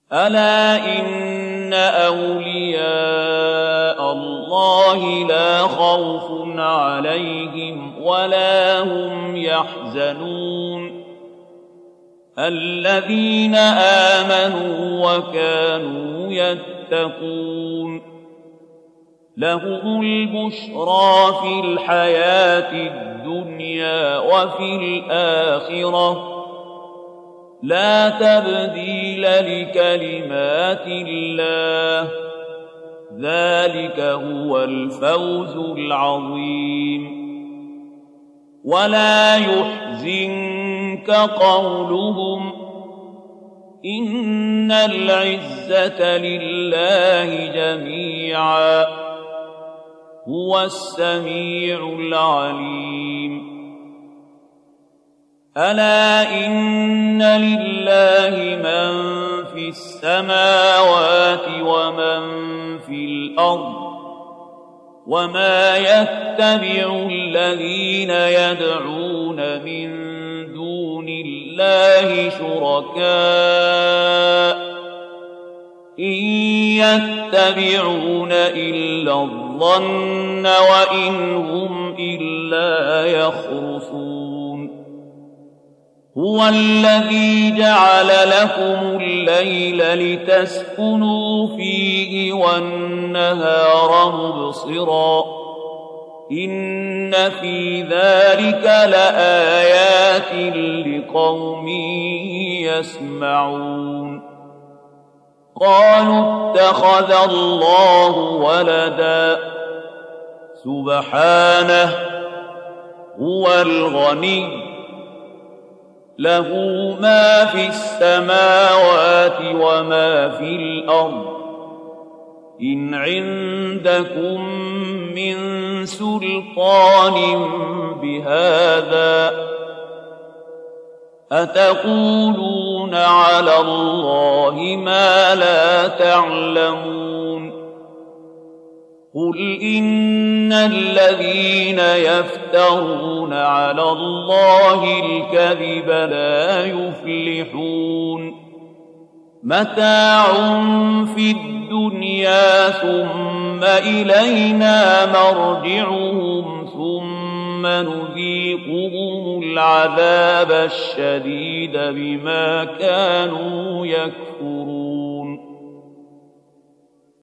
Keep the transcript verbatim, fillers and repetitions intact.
ألا إن أولياء الله لا خوف عليهم ولا هم يحزنون الذين آمنوا وكانوا يتقون لهم البشرى في الحياة الدنيا وفي الآخرة لا تبديل لكلمات الله ذلك هو الفوز العظيم ولا يحزنك قولهم إن العزة لله جميعا هو السميع العليم ألا إن لله من في السماوات ومن في الأرض وما يتبع الذين يدعون من دون الله شركاء إن يتبعون إلا الظن وإن هم إلا يخرصون هو الذي جعل لكم الليل لتسكنوا فيه والنهار مبصرا إن في ذلك لآيات لقوم يسمعون قالوا اتخذ الله ولدا سبحانه هو الغني له ما في السماوات وما في الأرض إن عندكم من سلطان بهذا أتقولون على الله ما لا تعلمون قل إن الذين يفترون على الله الكذب لا يفلحون متاع في الدنيا ثم إلينا مرجعهم ثم نذيقهم العذاب الشديد بما كانوا يكفرون